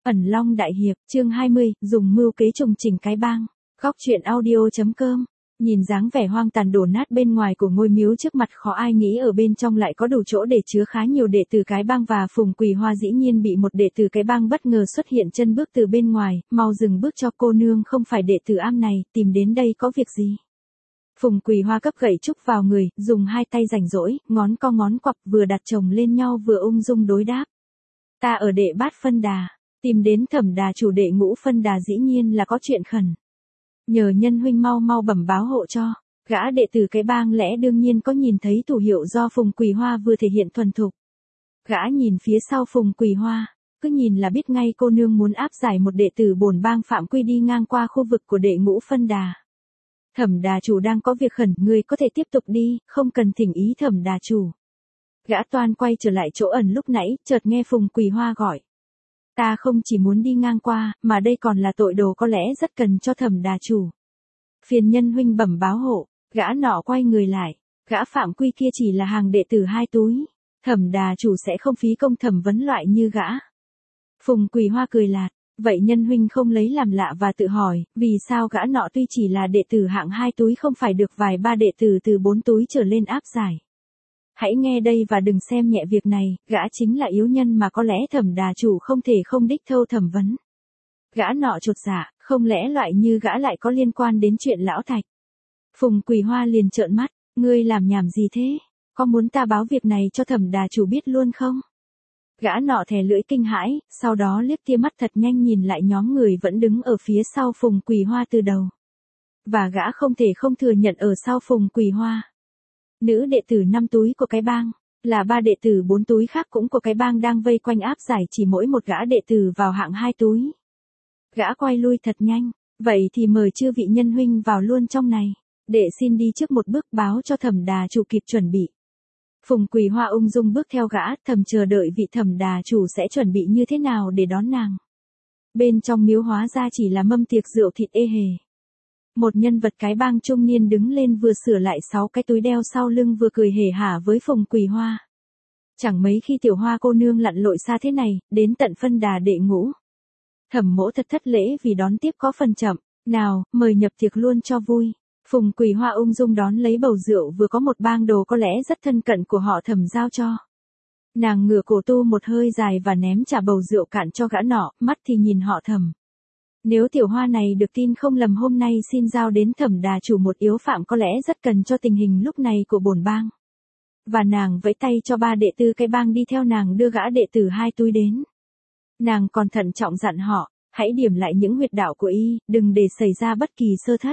Ẩn Long Đại Hiệp, chương 20, dùng mưu kế trùng chỉnh cái bang. Góc truyện audio.com. Nhìn dáng vẻ hoang tàn đổ nát bên ngoài của ngôi miếu trước mặt, khó ai nghĩ ở bên trong lại có đủ chỗ để chứa khá nhiều đệ tử cái bang, và Phùng Quỳ Hoa dĩ nhiên bị một đệ tử cái bang bất ngờ xuất hiện chân bước từ bên ngoài. Mau dừng bước cho cô nương, không phải đệ tử am này, tìm đến đây có việc gì? Phùng Quỳ Hoa cấp gậy trúc vào người, dùng hai tay rảnh rỗi, ngón co ngón quặp vừa đặt chồng lên nhau vừa ung dung đối đáp. Ta ở Đệ Bát Phân Đà, tìm đến Thẩm Đà chủ Đệ Ngũ Phân Đà, dĩ nhiên là có chuyện khẩn. Nhờ nhân huynh mau mau bẩm báo hộ cho. Gã đệ tử cái bang lẽ đương nhiên có nhìn thấy thủ hiệu do Phùng Quỳ Hoa vừa thể hiện thuần thục. Gã nhìn phía sau Phùng Quỳ Hoa, cứ nhìn là biết ngay cô nương muốn áp giải một đệ tử bổn bang phạm quy đi ngang qua khu vực của Đệ Ngũ Phân Đà. Thẩm Đà chủ đang có việc khẩn, ngươi có thể tiếp tục đi, không cần thỉnh ý Thẩm Đà chủ. Gã toan quay trở lại chỗ ẩn lúc nãy, chợt nghe Phùng Quỳ Hoa gọi. Ta không chỉ muốn đi ngang qua, mà đây còn là tội đồ có lẽ rất cần cho Thẩm Đà chủ. Phiền nhân huynh bẩm báo hộ. Gã nọ quay người lại. Gã phạm quy kia chỉ là hàng đệ tử 2 túi. Thẩm Đà chủ sẽ không phí công thẩm vấn loại như gã. Phùng Quỳ Hoa cười lạt. Vậy nhân huynh không lấy làm lạ và tự hỏi, vì sao gã nọ tuy chỉ là đệ tử hạng 2 túi không phải được vài ba đệ tử từ 4 túi trở lên áp giải. Hãy nghe đây và đừng xem nhẹ việc này, gã chính là yếu nhân mà có lẽ Thẩm Đà chủ không thể không đích thâu thẩm vấn. Gã nọ chột dạ, không lẽ loại như gã lại có liên quan đến chuyện lão Thạch. Phùng Quỳ Hoa liền trợn mắt, ngươi làm nhảm gì thế? Có muốn ta báo việc này cho Thẩm Đà chủ biết luôn không? Gã nọ thè lưỡi kinh hãi, sau đó liếc tia mắt thật nhanh nhìn lại nhóm người vẫn đứng ở phía sau Phùng Quỳ Hoa từ đầu. Và gã không thể không thừa nhận ở sau Phùng Quỳ Hoa. Nữ đệ tử 5 túi của cái bang, là 3 đệ tử 4 túi khác cũng của cái bang đang vây quanh áp giải chỉ mỗi một gã đệ tử vào hạng 2 túi. Gã quay lui thật nhanh, vậy thì mời chư vị nhân huynh vào luôn trong này, để xin đi trước một bước báo cho Thẩm Đà chủ kịp chuẩn bị. Phùng Quỳ Hoa ung dung bước theo gã, thầm chờ đợi vị Thẩm Đà chủ sẽ chuẩn bị như thế nào để đón nàng. Bên trong miếu hóa ra chỉ là mâm tiệc rượu thịt ê hề. Một nhân vật cái bang trung niên đứng lên vừa sửa lại 6 cái túi đeo sau lưng vừa cười hề hả với Phùng Quỳ Hoa. Chẳng mấy khi tiểu hoa cô nương lặn lội xa thế này, đến tận phân đà Đệ Ngũ. Thẩm mỗ thật thất lễ vì đón tiếp có phần chậm, nào, mời nhập tiệc luôn cho vui. Phùng Quỳ Hoa ung dung đón lấy bầu rượu vừa có một bang đồ có lẽ rất thân cận của họ Thẩm giao cho. Nàng ngửa cổ tu một hơi dài và ném trả bầu rượu cạn cho gã nọ, mắt thì nhìn họ Thẩm. Nếu tiểu hoa này được tin không lầm hôm nay xin giao đến Thẩm Đà chủ một yếu phạm có lẽ rất cần cho tình hình lúc này của bổn bang. Và nàng vẫy tay cho 3 đệ tử cái bang đi theo nàng đưa gã đệ tử 2 túi đến. Nàng còn thận trọng dặn họ, hãy điểm lại những huyệt đạo của y, đừng để xảy ra bất kỳ sơ thất.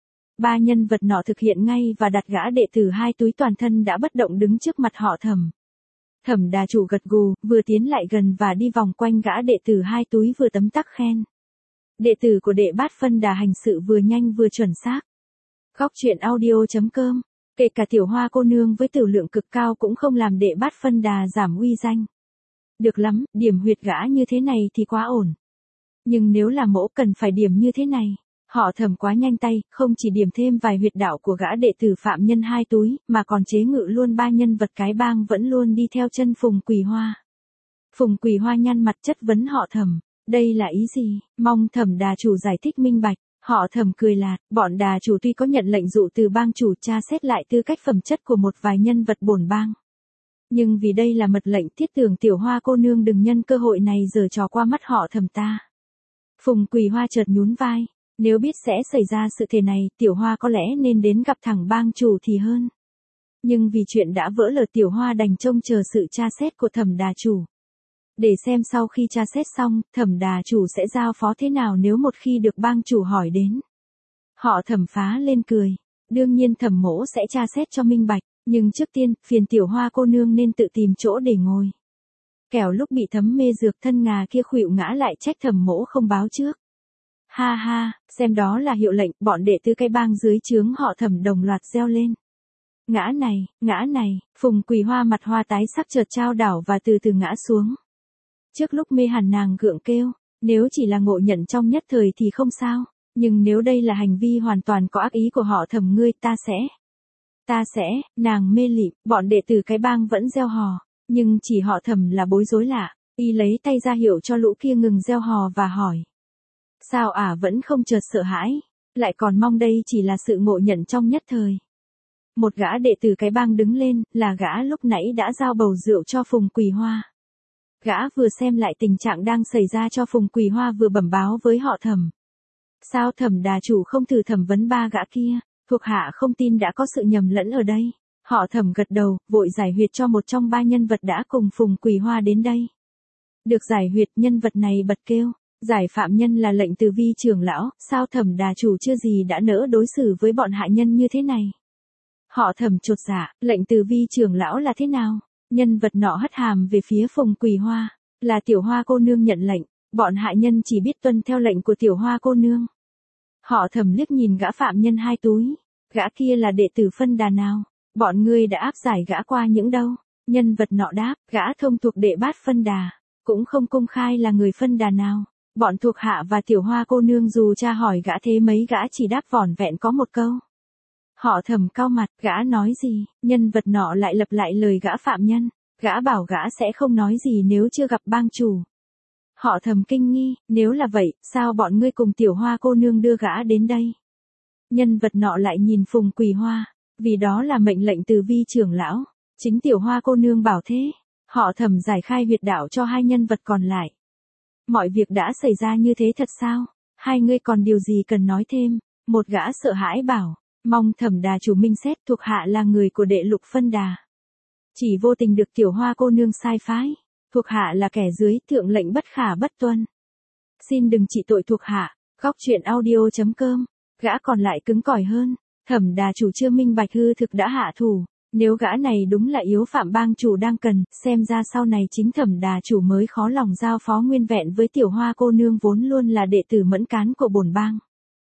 3 nhân vật nọ thực hiện ngay và đặt gã đệ tử 2 túi toàn thân đã bất động đứng trước mặt họ Thẩm. Thẩm Đà chủ gật gù, vừa tiến lại gần và đi vòng quanh gã đệ tử 2 túi vừa tấm tắc khen. Đệ tử của Đệ Bát Phân Đà hành sự vừa nhanh vừa chuẩn xác. Góc truyện audio.com. Kể cả tiểu hoa cô nương với tử lượng cực cao cũng không làm Đệ Bát Phân Đà giảm uy danh. Được lắm, điểm huyệt gã như thế này thì quá ổn. Nhưng nếu là mỗ cần phải điểm như thế này, họ Thẩm quá nhanh tay, không chỉ điểm thêm vài huyệt đạo của gã đệ tử phạm nhân 2 túi, mà còn chế ngự luôn 3 nhân vật cái bang vẫn luôn đi theo chân Phùng Quỳ Hoa. Phùng Quỳ Hoa nhăn mặt chất vấn họ Thẩm. Đây là ý gì? Mong Thẩm Đà chủ giải thích minh bạch. Họ Thẩm cười lạt, bọn đà chủ tuy có nhận lệnh dụ từ bang chủ tra xét lại tư cách phẩm chất của một vài nhân vật bổn bang. Nhưng vì đây là mật lệnh, thiết tưởng tiểu hoa cô nương đừng nhân cơ hội này giở trò qua mắt họ Thẩm ta. Phùng Quỳ Hoa chợt nhún vai, nếu biết sẽ xảy ra sự thế này, tiểu hoa có lẽ nên đến gặp thẳng bang chủ thì hơn. Nhưng vì chuyện đã vỡ lờ, tiểu hoa đành trông chờ sự tra xét của Thẩm Đà chủ. Để xem sau khi tra xét xong, Thẩm Đà chủ sẽ giao phó thế nào nếu một khi được bang chủ hỏi đến. Họ Thẩm phá lên cười. Đương nhiên Thẩm mỗ sẽ tra xét cho minh bạch, nhưng trước tiên, phiền tiểu hoa cô nương nên tự tìm chỗ để ngồi. Kẻo lúc bị thấm mê dược thân ngà kia khuỵu ngã lại trách Thẩm mỗ không báo trước. Ha ha, xem đó là hiệu lệnh, bọn đệ tử cái bang dưới trướng họ Thẩm đồng loạt reo lên. Ngã này, Phùng Quỳ Hoa mặt hoa tái sắc chợt trao đảo và từ từ ngã xuống. Trước lúc mê hẳn nàng gượng kêu, nếu chỉ là ngộ nhận trong nhất thời thì không sao, nhưng nếu đây là hành vi hoàn toàn có ác ý của họ Thẩm ngươi ta sẽ, nàng mê lịm, bọn đệ tử cái bang vẫn reo hò, nhưng chỉ họ Thẩm là bối rối lạ, Y lấy tay ra hiệu cho lũ kia ngừng reo hò và hỏi. Sao vẫn không chợt sợ hãi, lại còn mong đây chỉ là sự ngộ nhận trong nhất thời. Một gã đệ tử cái bang đứng lên, là gã lúc nãy đã giao bầu rượu cho Phùng Quỳ Hoa. Gã vừa xem lại tình trạng đang xảy ra cho Phùng Quỳ Hoa vừa bẩm báo với họ Thẩm. Sao Thẩm đà chủ không thử thẩm vấn ba gã kia, thuộc hạ không tin đã có sự nhầm lẫn ở đây. Họ Thẩm gật đầu, vội giải huyệt cho một trong ba nhân vật đã cùng Phùng Quỳ Hoa đến đây. Được giải huyệt, nhân vật này bật kêu. Giải phạm nhân là lệnh từ vi trưởng lão, sao Thẩm đà chủ chưa gì đã nỡ đối xử với bọn hạ nhân như thế này. Họ Thẩm chột dạ, lệnh từ vi trưởng lão là thế nào? Nhân vật nọ hất hàm về phía Phùng Quỳ Hoa, là Tiểu Hoa cô nương nhận lệnh, bọn hạ nhân chỉ biết tuân theo lệnh của Tiểu Hoa cô nương. Họ Thẩm liếc nhìn gã phạm nhân hai túi, gã kia là đệ tử phân đà nào, bọn ngươi đã áp giải gã qua những đâu? Nhân vật nọ đáp, gã thông thuộc đệ bát phân đà, cũng không công khai là người phân đà nào. Bọn thuộc hạ và Tiểu Hoa cô nương dù tra hỏi gã thế mấy gã chỉ đáp vỏn vẹn có một câu. Họ Thẩm cau mặt, gã nói gì? Nhân vật nọ lại lặp lại lời gã phạm nhân, gã bảo gã sẽ không nói gì nếu chưa gặp bang chủ. Họ Thẩm kinh nghi, nếu là vậy, sao bọn ngươi cùng Tiểu Hoa cô nương đưa gã đến đây? Nhân vật nọ lại nhìn Phùng Quỳ Hoa, vì đó là mệnh lệnh từ vi trưởng lão, chính Tiểu Hoa cô nương bảo thế. Họ Thẩm giải khai huyệt đạo cho hai nhân vật còn lại. Mọi việc đã xảy ra như thế thật sao? Hai ngươi còn điều gì cần nói thêm? Một gã sợ hãi bảo, mong Thẩm đà chủ minh xét, thuộc hạ là người của đệ lục phân đà. Chỉ vô tình được Tiểu Hoa cô nương sai phái, thuộc hạ là kẻ dưới, thượng lệnh bất khả bất tuân. Xin đừng trị tội thuộc hạ. Góc truyện audio.com. Gã còn lại cứng cỏi hơn, Thẩm đà chủ chưa minh bạch hư thực đã hạ thủ. Nếu gã này đúng là yếu phạm bang chủ đang cần, xem ra sau này chính Thẩm đà chủ mới khó lòng giao phó nguyên vẹn với Tiểu Hoa cô nương vốn luôn là đệ tử mẫn cán của bổn bang.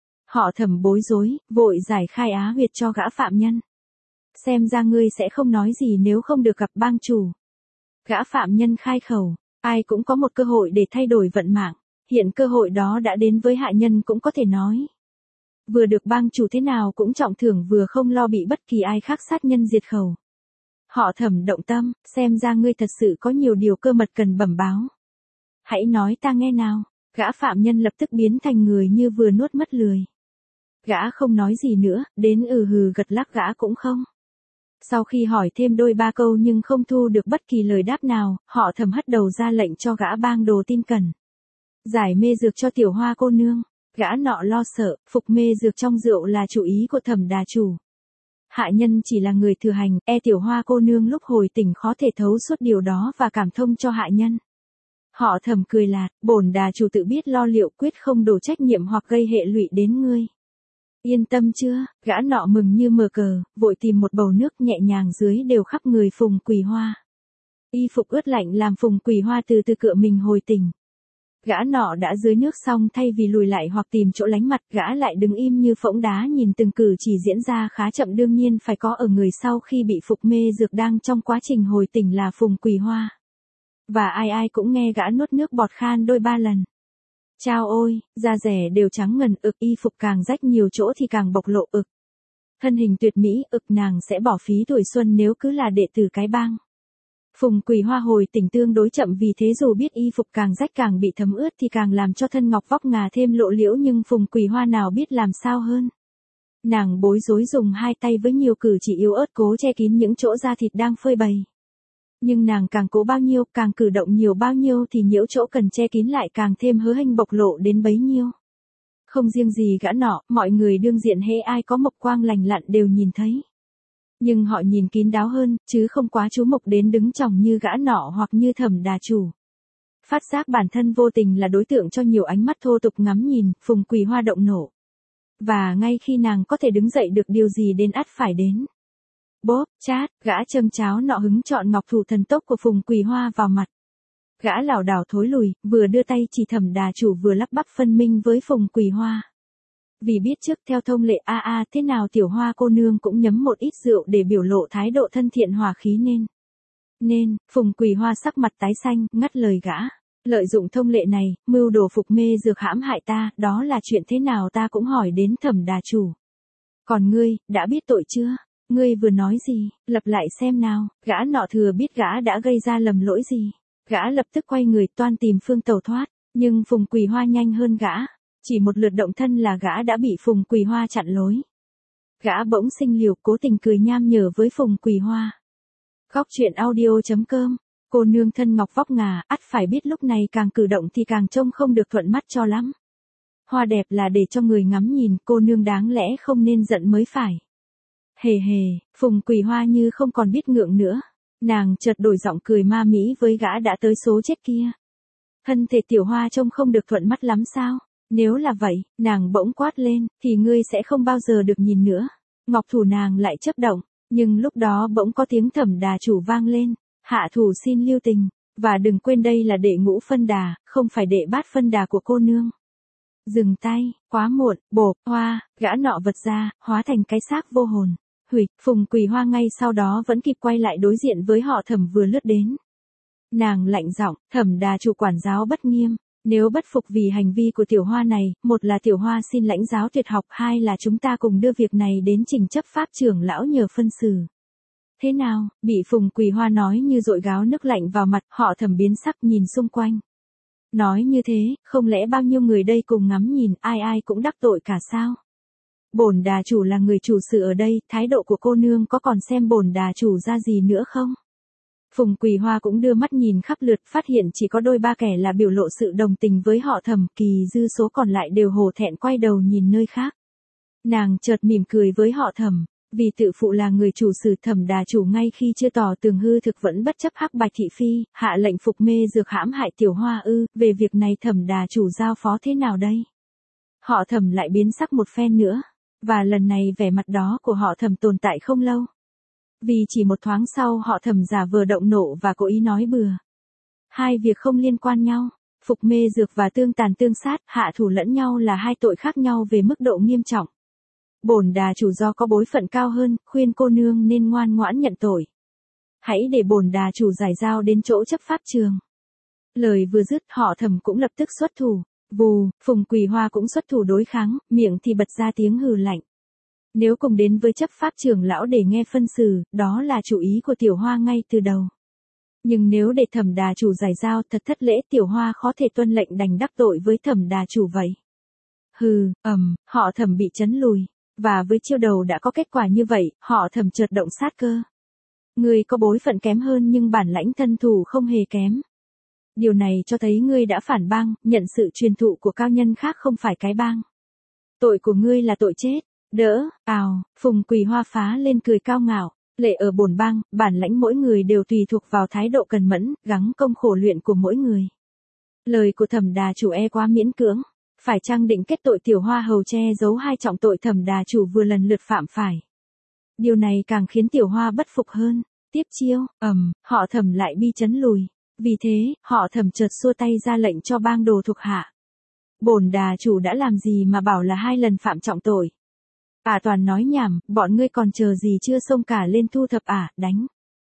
Họ Thẩm bối rối, vội giải khai á huyệt cho gã phạm nhân. Xem ra ngươi sẽ không nói gì nếu không được gặp bang chủ. Gã phạm nhân khai khẩu, ai cũng có một cơ hội để thay đổi vận mạng, hiện cơ hội đó đã đến với hạ nhân cũng có thể nói. Vừa được bang chủ thế nào cũng trọng thưởng vừa không lo bị bất kỳ ai khác sát nhân diệt khẩu. Họ Thẩm động tâm, xem ra ngươi thật sự có nhiều điều cơ mật cần bẩm báo. Hãy nói ta nghe nào, gã phạm nhân lập tức biến thành người như vừa nuốt mất lười. Gã không nói gì nữa, đến hừ gật lắc gã cũng không. Sau khi hỏi thêm đôi ba câu nhưng không thu được bất kỳ lời đáp nào, họ Thẩm hất đầu ra lệnh cho gã bang đồ tin cẩn. Giải mê dược cho Tiểu Hoa cô nương. Gã nọ lo sợ, phục mê dược trong rượu là chủ ý của Thẩm đà chủ. Hạ nhân chỉ là người thừa hành, Tiểu Hoa cô nương lúc hồi tỉnh khó thể thấu suốt điều đó và cảm thông cho hạ nhân. Họ Thẩm cười lạt, bổn đà chủ tự biết lo liệu, quyết không đổ trách nhiệm hoặc gây hệ lụy đến ngươi. Yên tâm chưa? Gã nọ mừng như mờ cờ, vội tìm một bầu nước nhẹ nhàng dưới đều khắp người Phùng Quỳ Hoa. Y phục ướt lạnh làm Phùng Quỳ Hoa từ từ cựa mình hồi tỉnh. Gã nọ đã dưới nước xong, thay vì lùi lại hoặc tìm chỗ lánh mặt, gã lại đứng im như phỗng đá nhìn từng cử chỉ diễn ra khá chậm, đương nhiên phải có ở người sau khi bị phục mê dược đang trong quá trình hồi tỉnh là Phùng Quỳ Hoa. Và ai ai cũng nghe gã nuốt nước bọt khan đôi ba lần. Chao ôi, da rẻ đều trắng ngần, y phục càng rách nhiều chỗ thì càng bộc lộ, thân hình tuyệt mỹ, nàng sẽ bỏ phí tuổi xuân nếu cứ là đệ tử cái bang. Phùng Quỳ Hoa hồi tỉnh tương đối chậm, vì thế dù biết y phục càng rách càng bị thấm ướt thì càng làm cho thân ngọc vóc ngà thêm lộ liễu, nhưng Phùng Quỳ Hoa nào biết làm sao hơn. Nàng bối rối dùng hai tay với nhiều cử chỉ yếu ớt cố che kín những chỗ da thịt đang phơi bày. Nhưng nàng càng cố bao nhiêu, càng cử động nhiều bao nhiêu thì nhiễu chỗ cần che kín lại càng thêm hớ hênh bộc lộ đến bấy nhiêu. Không riêng gì gã nọ, mọi người đương diện hễ ai có mộc quang lành lặn đều nhìn thấy. Nhưng họ nhìn kín đáo hơn, chứ không quá chú mục đến đứng chòng như gã nọ hoặc như Thẩm đà chủ. Phát giác bản thân vô tình là đối tượng cho nhiều ánh mắt thô tục ngắm nhìn, Phùng Quỳ Hoa động nộ. Và ngay khi nàng có thể đứng dậy được, điều gì đến ắt phải đến. Bốp, chát, gã châm cháo nọ hứng chọn ngọc thủ thần tốc của Phùng Quỳ Hoa vào mặt. Gã lảo đảo thối lùi, vừa đưa tay chỉ Thẩm đà chủ vừa lắp bắp phân minh với Phùng Quỳ Hoa. Vì biết trước theo thông lệ thế nào Tiểu Hoa cô nương cũng nhấm một ít rượu để biểu lộ thái độ thân thiện hòa khí nên, Phùng Quỳ Hoa sắc mặt tái xanh, ngắt lời gã. Lợi dụng thông lệ này, mưu đồ phục mê dược hãm hại ta, đó là chuyện thế nào ta cũng hỏi đến Thẩm đà chủ. Còn ngươi, đã biết tội chưa? Ngươi vừa nói gì, lặp lại xem nào, gã nọ thừa biết gã đã gây ra lầm lỗi gì. Gã lập tức quay người toan tìm phương tẩu thoát, nhưng Phùng Quỳ Hoa nhanh hơn gã. Chỉ một lượt động thân là gã đã bị Phùng Quỳ Hoa chặn lối. Gã bỗng sinh liều cố tình cười nham nhở với Phùng Quỳ Hoa. Góc truyện audio.com, cô nương thân ngọc vóc ngà, ắt phải biết lúc này càng cử động thì càng trông không được thuận mắt cho lắm. Hoa đẹp là để cho người ngắm nhìn, cô nương đáng lẽ không nên giận mới phải. Hề hề, Phùng Quỳ Hoa như không còn biết ngượng nữa. Nàng chợt đổi giọng cười ma mĩ với gã đã tới số chết kia. Thân thể Tiểu Hoa trông không được thuận mắt lắm sao? Nếu là vậy, nàng bỗng quát lên, thì ngươi sẽ không bao giờ được nhìn nữa. Ngọc thủ nàng lại chớp động, nhưng lúc đó bỗng có tiếng Thẩm Đà Chủ vang lên. Hạ thủ xin lưu tình, và đừng quên đây là đệ ngũ phân đà, không phải đệ bát phân đà của cô nương. Dừng tay, quá muộn, bộp, hoa, gã nọ vật ra, hóa thành cái xác vô hồn. Hủy, Phùng Quỳ Hoa ngay sau đó vẫn kịp quay lại đối diện với họ Thẩm vừa lướt đến. Nàng lạnh giọng, Thẩm Đà Chủ quản giáo bất nghiêm, nếu bất phục vì hành vi của Tiểu Hoa này, một là Tiểu Hoa xin lãnh giáo tuyệt học, hai là chúng ta cùng đưa việc này đến trình chấp pháp trưởng lão nhờ phân xử. Thế nào, bị Phùng Quỳ Hoa nói như dội gáo nước lạnh vào mặt, họ Thẩm biến sắc nhìn xung quanh. Nói như thế, không lẽ bao nhiêu người đây cùng ngắm nhìn, ai ai cũng đắc tội cả sao? Bổn Đà Chủ là người chủ sự ở đây, thái độ của cô nương có còn xem bổn Đà Chủ ra gì nữa không? Phùng Quỳ Hoa cũng đưa mắt nhìn khắp lượt, phát hiện chỉ có đôi ba kẻ là biểu lộ sự đồng tình với họ Thẩm, kỳ dư số còn lại đều hổ thẹn quay đầu nhìn nơi khác. Nàng chợt mỉm cười với họ Thẩm, vì tự phụ là người chủ sự, Thẩm Đà Chủ ngay khi chưa tỏ tường hư thực vẫn bất chấp hắc bạch thị phi, hạ lệnh phục mê dược hãm hại Tiểu Hoa ư? Về việc này Thẩm Đà Chủ giao phó thế nào đây? Họ Thẩm lại biến sắc một phen nữa, và lần này vẻ mặt đó của họ Thẩm tồn tại không lâu. Vì chỉ một thoáng sau họ Thẩm giả vờ động nộ và cố ý nói bừa. Hai việc không liên quan nhau, phục mê dược và tương tàn tương sát, hạ thủ lẫn nhau là hai tội khác nhau về mức độ nghiêm trọng. Bổn Đà Chủ do có bối phận cao hơn, khuyên cô nương nên ngoan ngoãn nhận tội. Hãy để bổn Đà Chủ giải giao đến chỗ chấp pháp trường. Lời vừa dứt, họ Thẩm cũng lập tức xuất thủ. Vù, Phùng Quỳ Hoa cũng xuất thủ đối kháng, miệng thì bật ra tiếng hừ lạnh. Nếu cùng đến với chấp pháp trưởng lão để nghe phân xử, đó là chủ ý của Tiểu Hoa ngay từ đầu. Nhưng nếu để Thẩm Đà Chủ giải giao, thật thất lễ, Tiểu Hoa khó thể tuân lệnh, đành đắc tội với Thẩm Đà Chủ vậy. Hừ, họ Thẩm bị chấn lùi, và với chiêu đầu đã có kết quả như vậy, họ Thẩm chợt động sát cơ. Ngươi có bối phận kém hơn nhưng bản lãnh thân thủ không hề kém. Điều này cho thấy ngươi đã phản bang, nhận sự truyền thụ của cao nhân khác không phải cái bang. Tội của ngươi là tội chết. Đỡ, Phùng Quỳ Hoa phá lên cười cao ngạo, lệ ở bổn bang, bản lãnh mỗi người đều tùy thuộc vào thái độ cần mẫn, gắng công khổ luyện của mỗi người. Lời của Thẩm Đà Chủ e quá miễn cưỡng, phải chăng định kết tội Tiểu Hoa hầu che giấu hai trọng tội Thẩm Đà Chủ vừa lần lượt phạm phải. Điều này càng khiến Tiểu Hoa bất phục hơn, tiếp chiêu, họ Thẩm lại bi chấn lùi, vì thế, họ Thẩm chợt xua tay ra lệnh cho bang đồ thuộc hạ. Bổn Đà Chủ đã làm gì mà bảo là hai lần phạm trọng tội. Toàn nói nhảm, bọn ngươi còn chờ gì chưa xông cả lên thu thập đánh.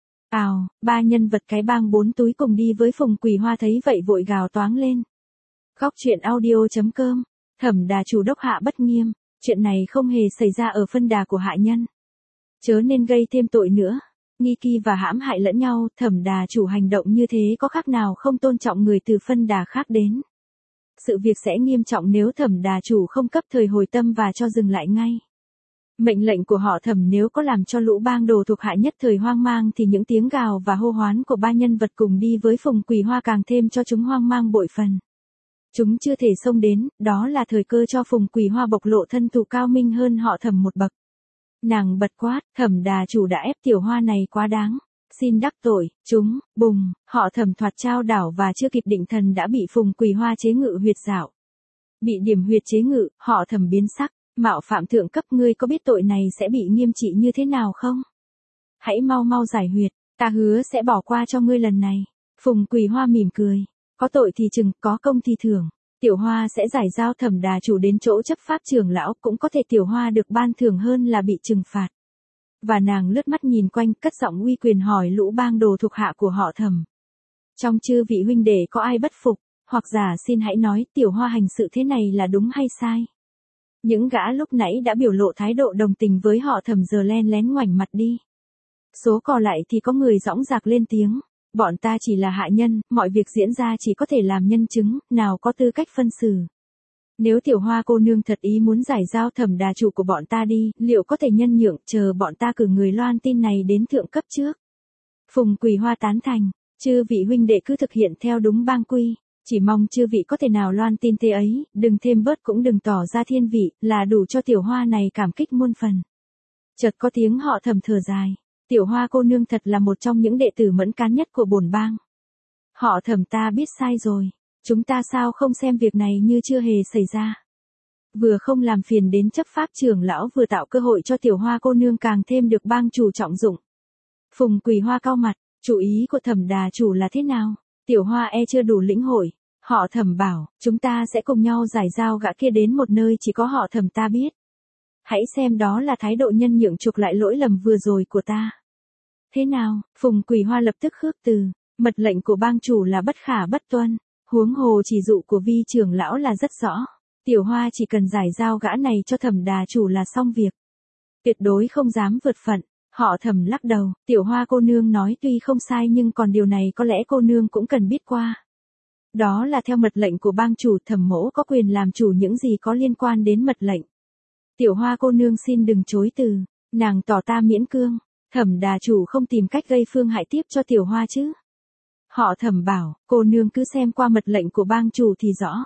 Ba nhân vật cái bang bốn túi cùng đi với Phùng Quỳ Hoa thấy vậy vội gào toáng lên. Góc truyện audio.com, Thẩm Đà Chủ đốc hạ bất nghiêm, chuyện này không hề xảy ra ở phân đà của hạ nhân. Chớ nên gây thêm tội nữa, nghi kỳ và hãm hại lẫn nhau, Thẩm Đà Chủ hành động như thế có khác nào không tôn trọng người từ phân đà khác đến. Sự việc sẽ nghiêm trọng nếu Thẩm Đà Chủ không cấp thời hồi tâm và cho dừng lại ngay. Mệnh lệnh của họ Thẩm nếu có làm cho lũ bang đồ thuộc hạ nhất thời hoang mang thì những tiếng gào và hô hoán của ba nhân vật cùng đi với Phùng Quỳ Hoa càng thêm cho chúng hoang mang bội phần. Chúng chưa thể xông đến, đó là thời cơ cho Phùng Quỳ Hoa bộc lộ thân thủ cao minh hơn họ Thẩm một bậc. Nàng bật quát, Thẩm Đà Chủ đã ép Tiểu Hoa này quá đáng, xin đắc tội, chúng, bùng, họ Thẩm thoạt trao đảo và chưa kịp định thần đã bị Phùng Quỳ Hoa chế ngự huyệt dạo. Bị điểm huyệt chế ngự, họ Thẩm biến sắc. Mạo phạm thượng cấp, ngươi có biết tội này sẽ bị nghiêm trị như thế nào không? Hãy mau mau giải huyệt, ta hứa sẽ bỏ qua cho ngươi lần này. Phùng Quỳ Hoa mỉm cười, có tội thì chừng, có công thì thưởng. Tiểu Hoa sẽ giải giao Thẩm Đà Chủ đến chỗ chấp pháp trưởng lão, cũng có thể Tiểu Hoa được ban thưởng hơn là bị trừng phạt. Và nàng lướt mắt nhìn quanh, cất giọng uy quyền hỏi lũ bang đồ thuộc hạ của họ Thẩm. Trong chư vị huynh đệ có ai bất phục, hoặc giả xin hãy nói Tiểu Hoa hành sự thế này là đúng hay sai? Những gã lúc nãy đã biểu lộ thái độ đồng tình với họ Thẩm giờ len lén ngoảnh mặt đi. Số còn lại thì có người dõng dạc lên tiếng. Bọn ta chỉ là hạ nhân, mọi việc diễn ra chỉ có thể làm nhân chứng, nào có tư cách phân xử. Nếu tiểu hoa cô nương thật ý muốn giải giao Thẩm đà chủ của bọn ta đi, liệu có thể nhân nhượng chờ bọn ta cử người loan tin này đến thượng cấp trước? Phùng Quỳ Hoa tán thành, chư vị huynh đệ cứ thực hiện theo đúng bang quy, chỉ mong chư vị có thể nào loan tin thế ấy, đừng thêm bớt cũng đừng tỏ ra thiên vị, là đủ cho tiểu hoa này cảm kích muôn phần. Chợt có tiếng họ Thẩm thở dài, tiểu hoa cô nương thật là một trong những đệ tử mẫn cán nhất của bổn bang. Họ Thẩm ta biết sai rồi, chúng ta sao không xem việc này như chưa hề xảy ra. Vừa không làm phiền đến chấp pháp trưởng lão vừa tạo cơ hội cho tiểu hoa cô nương càng thêm được bang chủ trọng dụng. Phùng Quỳ Hoa cau mặt, chủ ý của Thẩm đà chủ là thế nào? Tiểu hoa chưa đủ lĩnh hội. Họ Thẩm bảo, chúng ta sẽ cùng nhau giải giao gã kia đến một nơi chỉ có họ Thẩm ta biết. Hãy xem đó là thái độ nhân nhượng chuộc lại lỗi lầm vừa rồi của ta. Thế nào? Phùng Quỳ Hoa lập tức khước từ, mật lệnh của bang chủ là bất khả bất tuân, huống hồ chỉ dụ của vi trưởng lão là rất rõ. Tiểu hoa chỉ cần giải giao gã này cho Thẩm đà chủ là xong việc. Tuyệt đối không dám vượt phận. Họ Thẩm lắc đầu, tiểu hoa cô nương nói tuy không sai nhưng còn điều này có lẽ cô nương cũng cần biết qua. Đó là theo mật lệnh của bang chủ, Thẩm mỗ có quyền làm chủ những gì có liên quan đến mật lệnh. Tiểu hoa cô nương xin đừng chối từ, nàng tỏ ta miễn cương, Thẩm đà chủ không tìm cách gây phương hại tiếp cho tiểu hoa chứ. Họ Thẩm bảo, cô nương cứ xem qua mật lệnh của bang chủ thì rõ.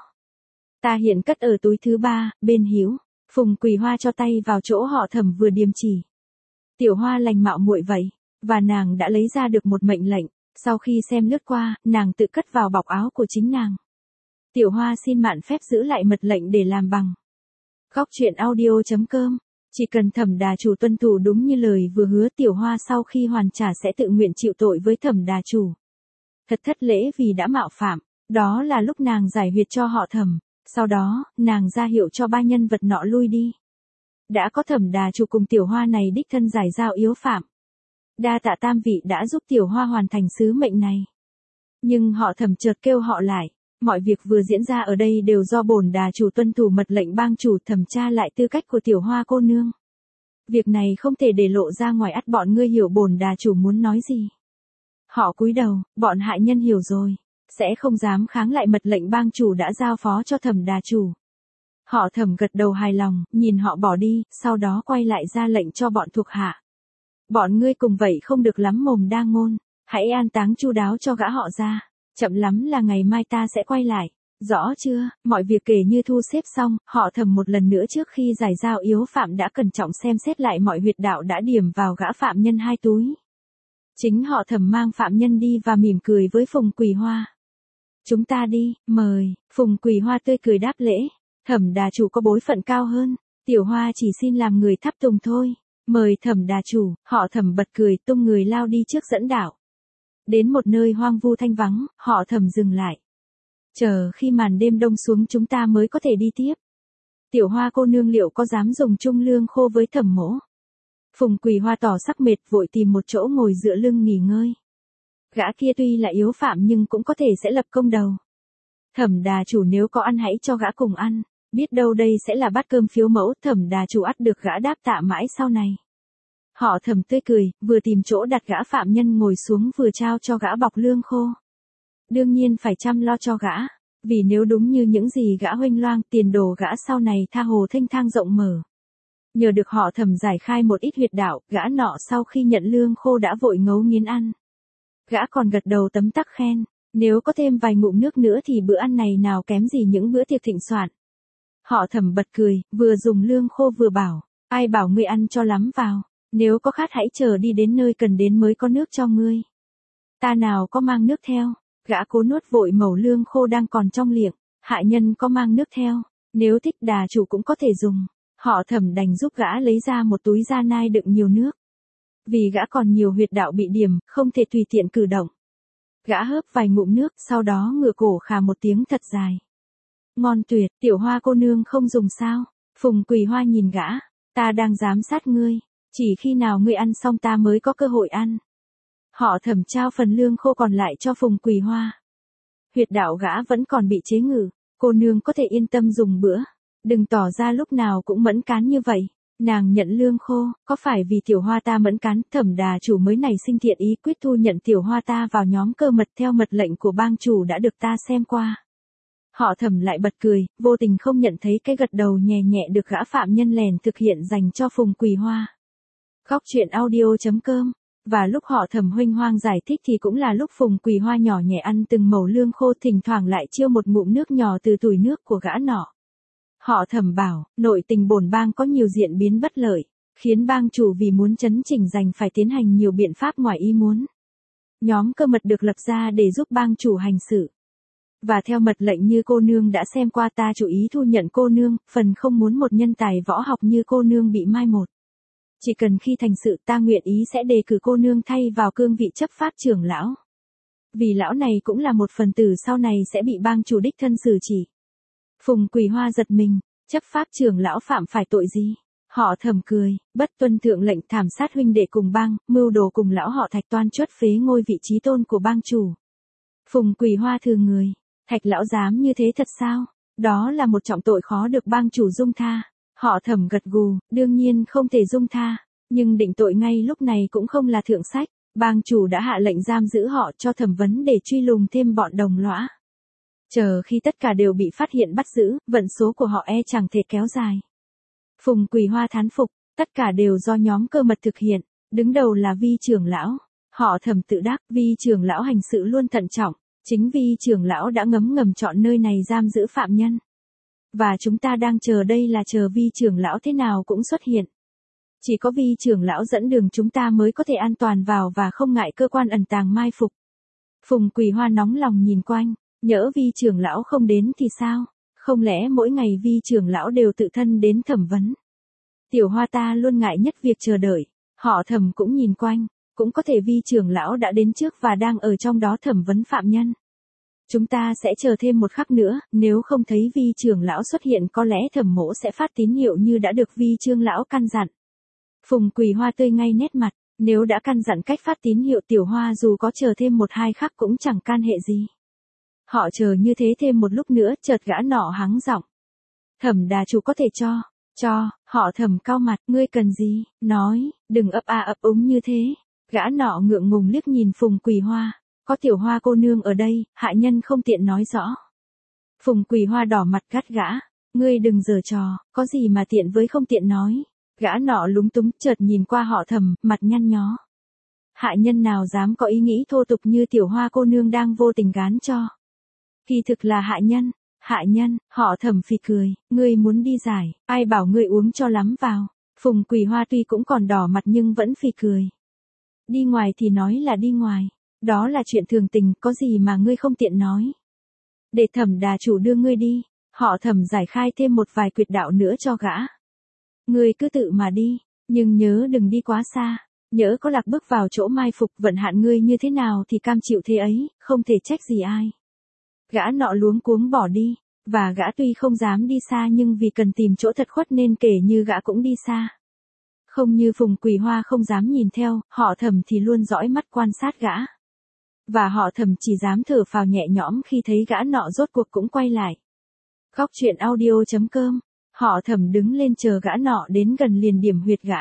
Ta hiện cất ở túi thứ 3, bên hữu. Phùng Quỳ Hoa cho tay vào chỗ họ Thẩm vừa điềm chỉ. Tiểu hoa lành mạo muội vậy, và nàng đã lấy ra được một mệnh lệnh, sau khi xem lướt qua, nàng tự cất vào bọc áo của chính nàng. Tiểu hoa xin mạn phép giữ lại mật lệnh để làm bằng. Góc truyện audio.com, chỉ cần Thẩm đà chủ tuân thủ đúng như lời vừa hứa, tiểu hoa sau khi hoàn trả sẽ tự nguyện chịu tội với Thẩm đà chủ. Thật thất lễ vì đã mạo phạm, đó là lúc nàng giải huyệt cho họ Thẩm, sau đó, nàng ra hiệu cho ba nhân vật nọ lui đi. Đã có Thẩm đà chủ cùng tiểu hoa này đích thân giải giao yếu phạm. Đa tạ tam vị đã giúp tiểu hoa hoàn thành sứ mệnh này. Nhưng họ Thẩm chợt kêu họ lại, mọi việc vừa diễn ra ở đây đều do bổn đà chủ tuân thủ mật lệnh bang chủ thẩm tra lại tư cách của tiểu hoa cô nương. Việc này không thể để lộ ra ngoài, ắt bọn ngươi hiểu bổn đà chủ muốn nói gì. Họ cúi đầu, bọn hại nhân hiểu rồi, sẽ không dám kháng lại mật lệnh bang chủ đã giao phó cho Thẩm đà chủ. Họ Thẩm gật đầu hài lòng, nhìn họ bỏ đi, sau đó quay lại ra lệnh cho bọn thuộc hạ. Bọn ngươi cùng vậy không được lắm mồm đa ngôn, hãy an táng chu đáo cho gã họ ra, chậm lắm là ngày mai ta sẽ quay lại, rõ chưa? Mọi việc kể như thu xếp xong, họ Thẩm một lần nữa trước khi giải giao yếu phạm đã cẩn trọng xem xét lại mọi huyệt đạo đã điểm vào gã phạm nhân 2 túi. Chính họ Thẩm mang phạm nhân đi và mỉm cười với Phùng Quỳ Hoa. Chúng ta đi, mời. Phùng Quỳ Hoa tươi cười đáp lễ. Thẩm đà chủ có bối phận cao hơn, tiểu hoa chỉ xin làm người tháp tùng thôi. Mời Thẩm đà chủ. Họ Thẩm bật cười tung người lao đi trước dẫn đạo. Đến một nơi hoang vu thanh vắng, họ Thẩm dừng lại. Chờ khi màn đêm đông xuống chúng ta mới có thể đi tiếp. Tiểu hoa cô nương liệu có dám dùng chung lương khô với Thẩm mỗ? Phùng Quỳ Hoa tỏ sắc mệt vội tìm một chỗ ngồi dựa lưng nghỉ ngơi. Gã kia tuy là yếu phạm nhưng cũng có thể sẽ lập công đầu. Thẩm đà chủ nếu có ăn hãy cho gã cùng ăn, biết đâu đây sẽ là bát cơm phiếu mẫu. Thẩm đà chủ ắt được gã đáp tạ mãi sau này. Họ Thẩm tươi cười, vừa tìm chỗ đặt gã phạm nhân ngồi xuống vừa trao cho gã bọc lương khô. Đương nhiên phải chăm lo cho gã, vì nếu đúng như những gì gã huênh loang, tiền đồ gã sau này tha hồ thênh thang rộng mở. Nhờ được họ Thẩm giải khai một ít huyệt đạo, gã nọ sau khi nhận lương khô đã vội ngấu nghiến ăn. Gã còn gật đầu tấm tắc khen, nếu có thêm vài ngụm nước nữa thì bữa ăn này nào kém gì những bữa tiệc thịnh soạn. Họ Thẩm bật cười, vừa dùng lương khô vừa bảo, ai bảo ngươi ăn cho lắm vào, nếu có khát hãy chờ đi đến nơi cần đến mới có nước cho ngươi. Ta nào có mang nước theo, gã cố nuốt vội mẩu lương khô đang còn trong miệng, hạ nhân có mang nước theo, nếu thích đà chủ cũng có thể dùng. Họ Thẩm đành giúp gã lấy ra một túi da nai đựng nhiều nước. Vì gã còn nhiều huyệt đạo bị điểm, không thể tùy tiện cử động. Gã hớp vài ngụm nước, sau đó ngửa cổ khà một tiếng thật dài. Ngon tuyệt, tiểu hoa cô nương không dùng sao? Phùng Quỳ Hoa nhìn gã, ta đang giám sát ngươi, chỉ khi nào ngươi ăn xong ta mới có cơ hội ăn. Họ Thẩm trao phần lương khô còn lại cho Phùng Quỳ Hoa. Huyệt đạo gã vẫn còn bị chế ngự, cô nương có thể yên tâm dùng bữa, đừng tỏ ra lúc nào cũng mẫn cán như vậy. Nàng nhận lương khô, có phải vì tiểu hoa ta mẫn cán, Thẩm đà chủ mới nảy sinh thiện ý quyết thu nhận tiểu hoa ta vào nhóm cơ mật theo mật lệnh của bang chủ đã được ta xem qua. Họ Thẩm lại bật cười, vô tình không nhận thấy cái gật đầu nhẹ nhẹ được gã phạm nhân lèn thực hiện dành cho Phùng Quỳ Hoa. Góc truyện audio.com. Và lúc họ Thẩm huênh hoang giải thích thì cũng là lúc Phùng Quỳ Hoa nhỏ nhẹ ăn từng mẩu lương khô, thỉnh thoảng lại chiêu một ngụm nước nhỏ từ tủi nước của gã nọ. Họ Thẩm bảo, nội tình bổn bang có nhiều diễn biến bất lợi, khiến bang chủ vì muốn chấn chỉnh giành phải tiến hành nhiều biện pháp ngoài ý muốn. Nhóm cơ mật được lập ra để giúp bang chủ hành sự. Và theo mật lệnh như cô nương đã xem qua, ta chủ ý thu nhận cô nương, phần không muốn một nhân tài võ học như cô nương bị mai một. Chỉ cần khi thành sự, ta nguyện ý sẽ đề cử cô nương thay vào cương vị chấp pháp trưởng lão. Vì lão này cũng là một phần tử sau này sẽ bị bang chủ đích thân xử chỉ. Phùng Quỳ Hoa giật mình, chấp pháp trưởng lão phạm phải tội gì? Họ Thẩm cười, bất tuân thượng lệnh, thảm sát huynh đệ cùng bang, mưu đồ cùng lão họ Thạch toan chuất phế ngôi vị trí tôn của bang chủ. Phùng Quỳ Hoa thừ người, Thạch lão dám như thế thật sao? Đó là một trọng tội khó được bang chủ dung tha. Họ Thẩm gật gù, đương nhiên không thể dung tha, nhưng định tội ngay lúc này cũng không là thượng sách. Bang chủ đã hạ lệnh giam giữ họ cho thẩm vấn để truy lùng thêm bọn đồng lõa. Chờ khi tất cả đều bị phát hiện bắt giữ, vận số của họ chẳng thể kéo dài. Phùng Quỳ Hoa thán phục, tất cả đều do nhóm cơ mật thực hiện, đứng đầu là Vi trưởng lão. Họ Thẩm tự đắc, Vi trưởng lão hành sự luôn thận trọng, chính Vi trưởng lão đã ngấm ngầm chọn nơi này giam giữ phạm nhân. Và chúng ta đang chờ đây là chờ Vi trưởng lão thế nào cũng xuất hiện. Chỉ có Vi trưởng lão dẫn đường chúng ta mới có thể an toàn vào và không ngại cơ quan ẩn tàng mai phục. Phùng Quỳ Hoa nóng lòng nhìn quanh, nhỡ Vi trưởng lão không đến thì sao? Không lẽ mỗi ngày Vi trưởng lão đều tự thân đến thẩm vấn? Tiểu hoa ta luôn ngại nhất việc chờ đợi. Họ Thẩm cũng nhìn quanh, cũng có thể Vi trưởng lão đã đến trước và đang ở trong đó thẩm vấn phạm nhân. Chúng ta sẽ chờ thêm một khắc nữa, nếu không thấy Vi trưởng lão xuất hiện có lẽ Thẩm mỗ sẽ phát tín hiệu như đã được Vi trưởng lão căn dặn. Phùng Quỳ Hoa tươi ngay nét mặt, nếu đã căn dặn cách phát tín hiệu tiểu hoa dù có chờ thêm một hai khắc cũng chẳng can hệ gì. Họ chờ như thế thêm một lúc nữa, chợt gã nọ hắng giọng. Thẩm đà chủ có thể cho, họ Thẩm cau mặt, ngươi cần gì, nói, đừng ấp a ấp úng như thế. Gã nọ ngượng ngùng liếc nhìn Phùng Quỳ Hoa, có tiểu hoa cô nương ở đây, hạ nhân không tiện nói rõ. Phùng Quỳ Hoa đỏ mặt gắt gã, ngươi đừng giở trò, có gì mà tiện với không tiện nói. Gã nọ lúng túng, chợt nhìn qua họ Thẩm, mặt nhăn nhó. Hạ nhân nào dám có ý nghĩ thô tục như tiểu hoa cô nương đang vô tình gán cho. Kỳ thực là hạ nhân, họ Thẩm phì cười, ngươi muốn đi giải, ai bảo ngươi uống cho lắm vào. Phùng Quỳ Hoa tuy cũng còn đỏ mặt nhưng vẫn phì cười. Đi ngoài thì nói là đi ngoài, đó là chuyện thường tình, có gì mà ngươi không tiện nói. Để Thẩm đà chủ đưa ngươi đi, họ Thẩm giải khai thêm một vài quyệt đạo nữa cho gã. Ngươi cứ tự mà đi, nhưng nhớ đừng đi quá xa, nhớ có lạc bước vào chỗ mai phục, vận hạn ngươi như thế nào thì cam chịu thế ấy, không thể trách gì ai. Gã nọ luống cuống bỏ đi, và gã tuy không dám đi xa nhưng vì cần tìm chỗ thật khuất nên kể như gã cũng đi xa. Không như Phùng Quỳ Hoa không dám nhìn theo, họ Thẩm thì luôn dõi mắt quan sát gã. Và họ Thẩm chỉ dám thở phào nhẹ nhõm khi thấy gã nọ rốt cuộc cũng quay lại. Góc truyện audio.com. Họ Thẩm đứng lên chờ gã nọ đến gần liền điểm huyệt gã.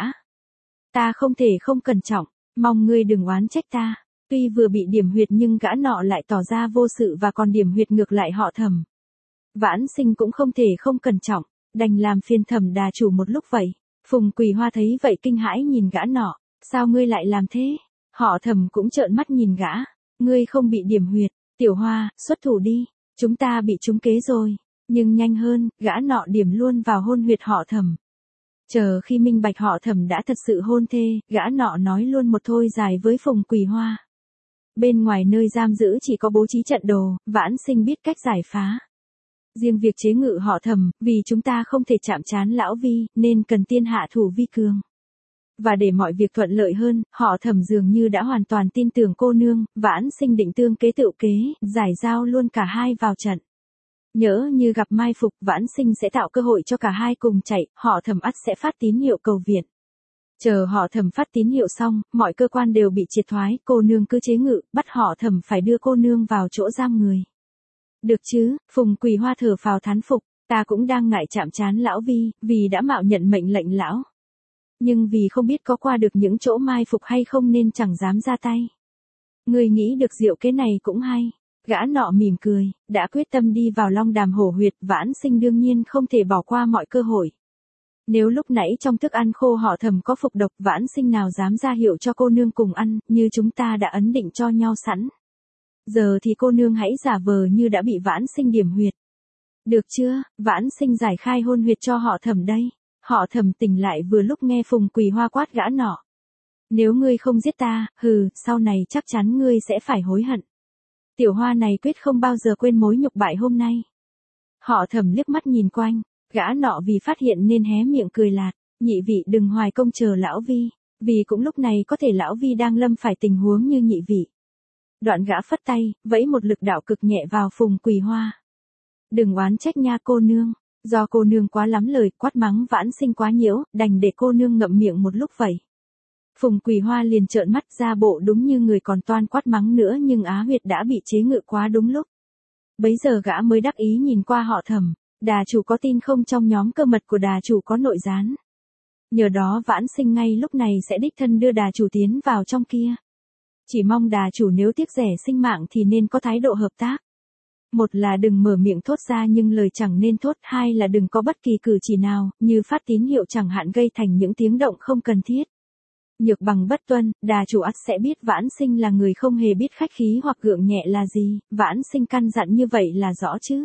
Ta không thể không cẩn trọng, mong ngươi đừng oán trách ta. Tuy vừa bị điểm huyệt nhưng gã nọ lại tỏ ra vô sự và còn điểm huyệt ngược lại họ Thẩm. Vãn Sinh cũng không thể không cẩn trọng, đành làm phiền Thẩm đà chủ một lúc vậy. Phùng Quỳ Hoa thấy vậy kinh hãi nhìn gã nọ, sao ngươi lại làm thế? Họ Thẩm cũng trợn mắt nhìn gã, ngươi không bị điểm huyệt, tiểu hoa, xuất thủ đi, chúng ta bị trúng kế rồi. Nhưng nhanh hơn, gã nọ điểm luôn vào hôn huyệt họ Thẩm. Chờ khi minh bạch họ Thẩm đã thật sự hôn thê, gã nọ nói luôn một thôi dài với Phùng Quỳ Hoa. Bên ngoài nơi giam giữ chỉ có bố trí trận đồ, Vãn Sinh biết cách giải phá. Riêng việc chế ngự họ Thẩm, vì chúng ta không thể chạm trán lão Vi, nên cần tiên hạ thủ vi cường. Và để mọi việc thuận lợi hơn, họ Thẩm dường như đã hoàn toàn tin tưởng cô nương, Vãn Sinh định tương kế tự kế, giải giao luôn cả hai vào trận. Nhỡ như gặp mai phục, Vãn Sinh sẽ tạo cơ hội cho cả hai cùng chạy, họ Thẩm ắt sẽ phát tín hiệu cầu viện. Chờ họ Thẩm phát tín hiệu xong, mọi cơ quan đều bị triệt thoái, cô nương cứ chế ngự, bắt họ Thẩm phải đưa cô nương vào chỗ giam người. Được chứ, Phùng Quỳ Hoa thở phào thán phục, ta cũng đang ngại chạm trán lão Vi, vì đã mạo nhận mệnh lệnh lão. Nhưng vì không biết có qua được những chỗ mai phục hay không nên chẳng dám ra tay. Ngươi nghĩ được diệu kế này cũng hay. Gã nọ mỉm cười, đã quyết tâm đi vào long đàm hổ huyệt, Vãn Sinh đương nhiên không thể bỏ qua mọi cơ hội. Nếu lúc nãy trong thức ăn khô họ Thẩm có phục độc, Vãn Sinh nào dám ra hiệu cho cô nương cùng ăn, như chúng ta đã ấn định cho nhau sẵn. Giờ thì cô nương hãy giả vờ như đã bị Vãn Sinh điểm huyệt. Được chưa, Vãn Sinh giải khai hôn huyệt cho họ Thẩm đây. Họ Thẩm tỉnh lại vừa lúc nghe Phùng Quỳ Hoa quát gã nọ. Nếu ngươi không giết ta, sau này chắc chắn ngươi sẽ phải hối hận. Tiểu Hoa này quyết không bao giờ quên mối nhục bại hôm nay. Họ Thẩm liếc mắt nhìn quanh, gã nọ vì phát hiện nên hé miệng cười lạt, nhị vị đừng hoài công chờ lão Vi, vì cũng lúc này có thể lão Vi đang lâm phải tình huống như nhị vị. Đoạn gã phất tay, vẫy một lực đạo cực nhẹ vào Phùng Quỳ Hoa. Đừng oán trách nha cô nương, do cô nương quá lắm lời, quát mắng Vãn Sinh quá nhiễu, đành để cô nương ngậm miệng một lúc vậy. Phùng Quỳ Hoa liền trợn mắt ra bộ đúng như người còn toan quát mắng nữa, nhưng á huyệt đã bị chế ngự quá đúng lúc. Bấy giờ gã mới đắc ý nhìn qua họ Thẩm, đà chủ có tin không, trong nhóm cơ mật của đà chủ có nội gián. Nhờ đó Vãn Sinh ngay lúc này sẽ đích thân đưa đà chủ tiến vào trong kia. Chỉ mong đà chủ nếu tiếc rẻ sinh mạng thì nên có thái độ hợp tác. Một là đừng mở miệng thốt ra nhưng lời chẳng nên thốt, hai là đừng có bất kỳ cử chỉ nào, như phát tín hiệu chẳng hạn gây thành những tiếng động không cần thiết. Nhược bằng bất tuân, đà chủ ắt sẽ biết Vãn Sinh là người không hề biết khách khí hoặc gượng nhẹ là gì, Vãn Sinh căn dặn như vậy là rõ chứ.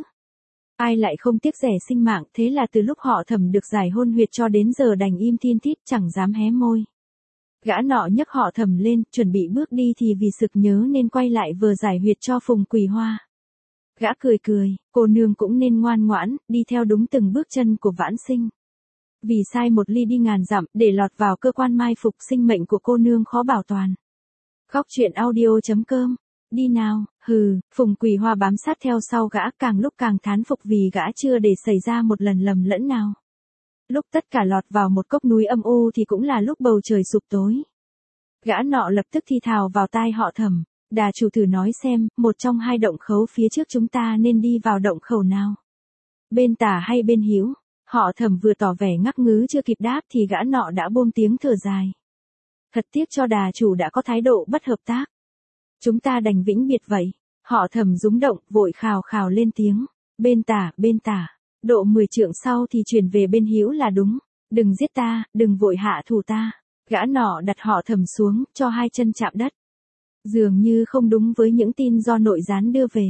Ai lại không tiếc rẻ sinh mạng, thế là từ lúc họ Thẩm được giải hôn huyệt cho đến giờ đành im thiên thít chẳng dám hé môi. Gã nọ nhấc họ Thẩm lên, chuẩn bị bước đi thì vì sực nhớ nên quay lại vừa giải huyệt cho Phùng Quỳ Hoa. Gã cười cười, cô nương cũng nên ngoan ngoãn, đi theo đúng từng bước chân của Vãn Sinh. Vì sai một ly đi ngàn dặm, để lọt vào cơ quan mai phục, sinh mệnh của cô nương khó bảo toàn. Góc truyện audio.com. Đi nào, Phùng Quỳ Hoa bám sát theo sau gã, càng lúc càng thán phục vì gã chưa để xảy ra một lần lầm lẫn nào. Lúc tất cả lọt vào một cốc núi âm u thì cũng là lúc bầu trời sụp tối. Gã nọ lập tức thi thào vào tai họ Thẩm, đà chủ thử nói xem, một trong hai động khẩu phía trước chúng ta nên đi vào động khẩu nào? Bên tả hay bên hữu? Họ Thẩm vừa tỏ vẻ ngắc ngứ chưa kịp đáp thì gã nọ đã buông tiếng thở dài. Thật tiếc cho đà chủ đã có thái độ bất hợp tác. Chúng ta đành vĩnh biệt vậy. Họ Thẩm rúng động, vội khào khào lên tiếng. Bên tả. Độ 10 trượng sau thì chuyển về bên hữu là đúng. Đừng giết ta, đừng vội hạ thủ ta. Gã nọ đặt họ Thẩm xuống, cho hai chân chạm đất. Dường như không đúng với những tin do nội gián đưa về.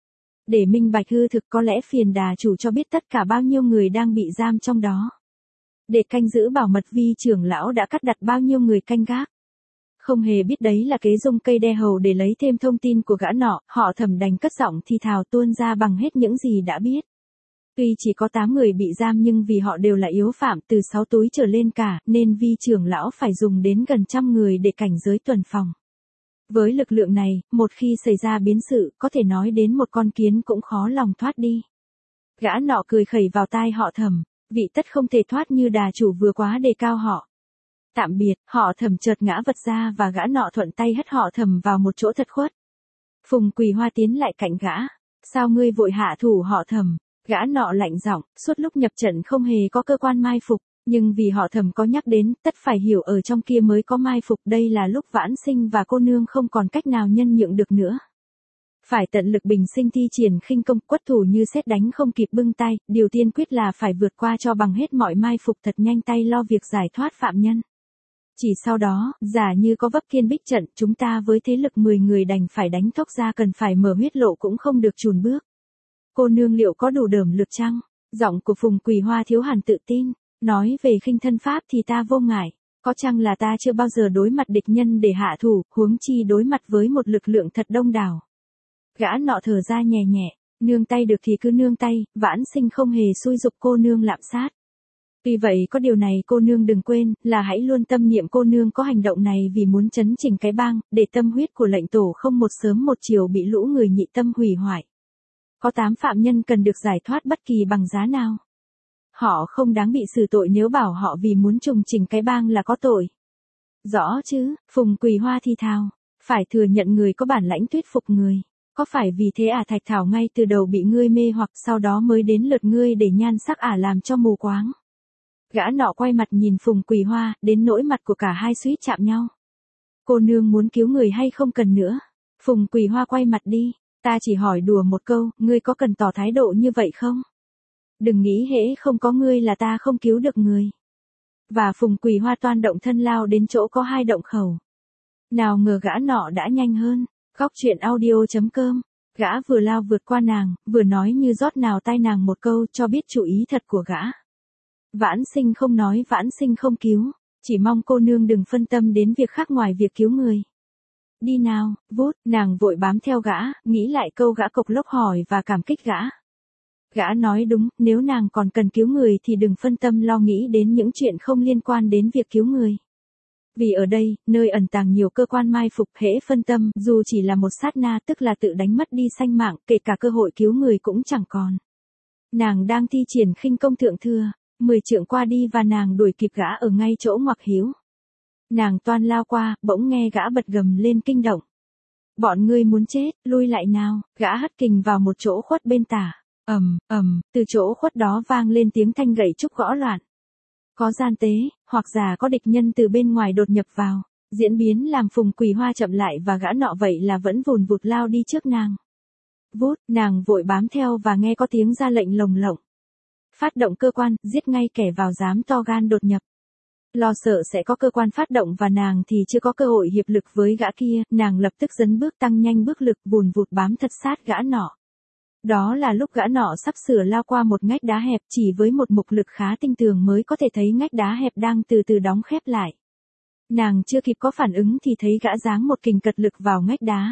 Để minh bạch hư thực, có lẽ phiền đà chủ cho biết tất cả bao nhiêu người đang bị giam trong đó. Để canh giữ bảo mật, Vi trưởng lão đã cắt đặt bao nhiêu người canh gác. Không hề biết đấy là kế dung cây đe hầu để lấy thêm thông tin của gã nọ, họ Thẩm đành cất giọng thì thào tuôn ra bằng hết những gì đã biết. Tuy chỉ có 8 người bị giam nhưng vì họ đều là yếu phạm từ 6 túi trở lên cả, nên Vi trưởng lão phải dùng đến gần 100 người để cảnh giới tuần phòng. Với lực lượng này, một khi xảy ra biến sự, có thể nói đến một con kiến cũng khó lòng thoát đi. Gã nọ cười khẩy vào tai họ Thẩm, vị tất không thể thoát như đà chủ vừa quá đề cao họ. Tạm biệt, họ Thẩm chợt ngã vật ra và gã nọ thuận tay hất họ Thẩm vào một chỗ thật khuất. Phùng Quỳ Hoa tiến lại cạnh gã. Sao ngươi vội hạ thủ họ Thẩm? Gã nọ lạnh giọng, suốt lúc nhập trận không hề có cơ quan mai phục. Nhưng vì họ Thẩm có nhắc đến, tất phải hiểu ở trong kia mới có mai phục, đây là lúc Vãn Sinh và cô nương không còn cách nào nhân nhượng được nữa. Phải tận lực bình sinh thi triển khinh công, quất thủ như sét đánh không kịp bưng tay, điều tiên quyết là phải vượt qua cho bằng hết mọi mai phục, thật nhanh tay lo việc giải thoát phạm nhân. Chỉ sau đó, giả như có vấp Kiên Bích trận, chúng ta với thế lực 10 người đành phải đánh thốc ra, cần phải mở huyết lộ cũng không được chùn bước. Cô nương liệu có đủ đởm lực chăng? Giọng của Phùng Quỳ Hoa thiếu hẳn tự tin. Nói về khinh thân pháp thì ta vô ngại, có chăng là ta chưa bao giờ đối mặt địch nhân để hạ thủ, huống chi đối mặt với một lực lượng thật đông đảo. Gã nọ thở ra nhẹ nhẹ, nương tay được thì cứ nương tay, Vãn Sinh không hề xúi giục cô nương lạm sát. Tuy vậy có điều này cô nương đừng quên, là hãy luôn tâm niệm cô nương có hành động này vì muốn chấn chỉnh cái bang, để tâm huyết của lệnh tổ không một sớm một chiều bị lũ người nhị tâm hủy hoại. Có 8 phạm nhân cần được giải thoát bất kỳ bằng giá nào. Họ không đáng bị xử tội nếu bảo họ vì muốn trùng chỉnh cái bang là có tội. Rõ chứ, Phùng Quỳ Hoa thi thào, phải thừa nhận người có bản lãnh thuyết phục người. Có phải vì thế Thạch Thảo ngay từ đầu bị ngươi mê hoặc sau đó mới đến lượt ngươi để nhan sắc làm cho mù quáng. Gã nọ quay mặt nhìn Phùng Quỳ Hoa, đến nỗi mặt của cả hai suýt chạm nhau. Cô nương muốn cứu người hay không cần nữa? Phùng Quỳ Hoa quay mặt đi, ta chỉ hỏi đùa một câu, ngươi có cần tỏ thái độ như vậy không? Đừng nghĩ hễ không có ngươi là ta không cứu được người. Và Phùng Quỳ Hoa toan động thân lao đến chỗ có hai động khẩu. Nào ngờ gã nọ đã nhanh hơn. Góc truyện audio.com. Gã vừa lao vượt qua nàng, vừa nói như rót nào tai nàng một câu cho biết chủ ý thật của gã. Vãn sinh không nói, vãn sinh không cứu, chỉ mong cô nương đừng phân tâm đến việc khác ngoài việc cứu người. Đi nào, vút, nàng vội bám theo gã, nghĩ lại câu gã cộc lốc hỏi và cảm kích gã. Gã nói đúng, nếu nàng còn cần cứu người thì đừng phân tâm lo nghĩ đến những chuyện không liên quan đến việc cứu người. Vì ở đây, nơi ẩn tàng nhiều cơ quan mai phục, hễ phân tâm, dù chỉ là một sát na tức là tự đánh mất đi sanh mạng, kể cả cơ hội cứu người cũng chẳng còn. Nàng đang thi triển khinh công thượng thừa, 10 trượng qua đi và nàng đuổi kịp gã ở ngay chỗ ngoặc hữu. Nàng toan lao qua, bỗng nghe gã bật gầm lên kinh động. Bọn ngươi muốn chết, lui lại nào, gã hất kình vào một chỗ khuất bên tả. Từ chỗ khuất đó vang lên tiếng thanh gậy trúc gõ loạn. Có gian tế, hoặc giả có địch nhân từ bên ngoài đột nhập vào, diễn biến làm Phùng Quỳ Hoa chậm lại và gã nọ vậy là vẫn vùn vụt lao đi trước nàng. Vút, nàng vội bám theo và nghe có tiếng ra lệnh lồng lộng. Phát động cơ quan, giết ngay kẻ vào dám to gan đột nhập. Lo sợ sẽ có cơ quan phát động và nàng thì chưa có cơ hội hiệp lực với gã kia, nàng lập tức dấn bước tăng nhanh bước lực vùn vụt bám thật sát gã nọ. Đó là lúc gã nọ sắp sửa lao qua một ngách đá hẹp, chỉ với một mục lực khá tinh tường mới có thể thấy ngách đá hẹp đang từ từ đóng khép lại. Nàng chưa kịp có phản ứng thì thấy gã giáng một kình cật lực vào ngách đá.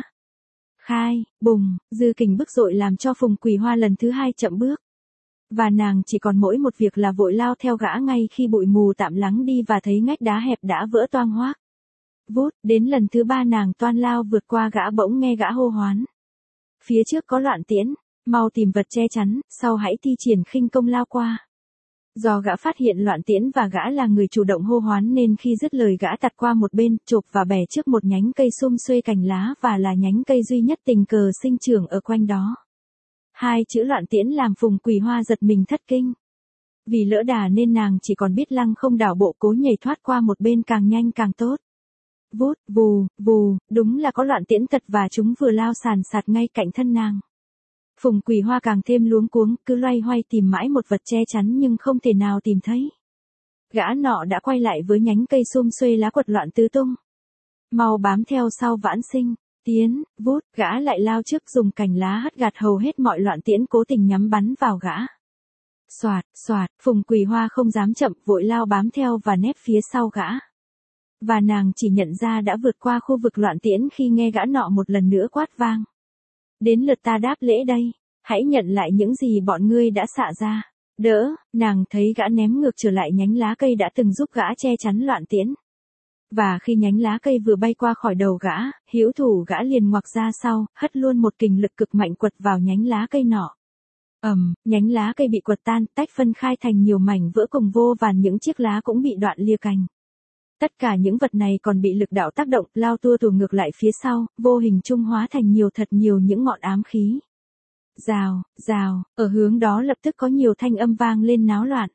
Khai, bùng, dư kình bức dội làm cho Phùng Quỳ Hoa lần thứ hai chậm bước. Và nàng chỉ còn mỗi một việc là vội lao theo gã ngay khi bụi mù tạm lắng đi và thấy ngách đá hẹp đã vỡ toang hoác. Vút, đến lần thứ ba nàng toan lao vượt qua gã bỗng nghe gã hô hoán. Phía trước có loạn tiễn. Mau tìm vật che chắn, sau hãy thi triển khinh công lao qua. Do gã phát hiện loạn tiễn và gã là người chủ động hô hoán nên khi dứt lời gã tạt qua một bên, chộp và bẻ trước một nhánh cây sum xuê cành lá và là nhánh cây duy nhất tình cờ sinh trưởng ở quanh đó. Hai chữ loạn tiễn làm Phùng Quỳ Hoa giật mình thất kinh. Vì lỡ đà nên nàng chỉ còn biết lăng không đảo bộ cố nhảy thoát qua một bên càng nhanh càng tốt. Vút, vù, vù, đúng là có loạn tiễn thật và chúng vừa lao sàn sạt ngay cạnh thân nàng. Phùng Quỳ Hoa càng thêm luống cuống, cứ loay hoay tìm mãi một vật che chắn nhưng không thể nào tìm thấy. Gã nọ đã quay lại với nhánh cây sum xuê lá quật loạn tứ tung. Mau bám theo sau vãn sinh, tiến, vút, gã lại lao trước dùng cành lá hất gạt hầu hết mọi loạn tiễn cố tình nhắm bắn vào gã. Xoạt, xoạt, Phùng Quỳ Hoa không dám chậm vội lao bám theo và nép phía sau gã. Và nàng chỉ nhận ra đã vượt qua khu vực loạn tiễn khi nghe gã nọ một lần nữa quát vang. Đến lượt ta đáp lễ đây, hãy nhận lại những gì bọn ngươi đã xạ ra. Đỡ, nàng thấy gã ném ngược trở lại nhánh lá cây đã từng giúp gã che chắn loạn tiễn. Và khi nhánh lá cây vừa bay qua khỏi đầu gã, hữu thủ gã liền ngoặc ra sau, hất luôn một kình lực cực mạnh quật vào nhánh lá cây nọ. Nhánh lá cây bị quật tan, tách phân khai thành nhiều mảnh vỡ cùng vô vàn những chiếc lá cũng bị đoạn lìa cành. Tất cả những vật này còn bị lực đạo tác động, lao tua tủa ngược lại phía sau, vô hình trung hóa thành thật nhiều những ngọn ám khí. Rào, rào, ở hướng đó lập tức có nhiều thanh âm vang lên náo loạn.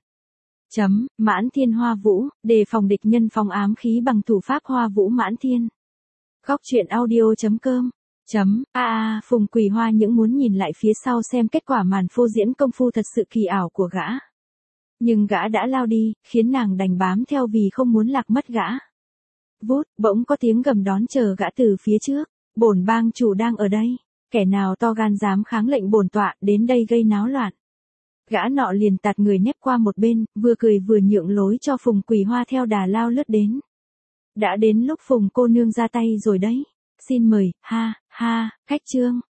Mãn thiên hoa vũ, đề phòng địch nhân phóng ám khí bằng thủ pháp hoa vũ mãn thiên. Góc truyện audio.com. Phùng Quỳ Hoa những muốn nhìn lại phía sau xem kết quả màn phô diễn công phu thật sự kỳ ảo của gã. Nhưng gã đã lao đi, khiến nàng đành bám theo vì không muốn lạc mất gã. Vút, bỗng có tiếng gầm đón chờ gã từ phía trước. Bổn bang chủ đang ở đây. Kẻ nào to gan dám kháng lệnh bổn tọa đến đây gây náo loạn. Gã nọ liền tạt người nép qua một bên, vừa cười vừa nhượng lối cho Phùng Quỳ Hoa theo đà lao lướt đến. Đã đến lúc Phùng cô nương ra tay rồi đấy. Xin mời, khách trương.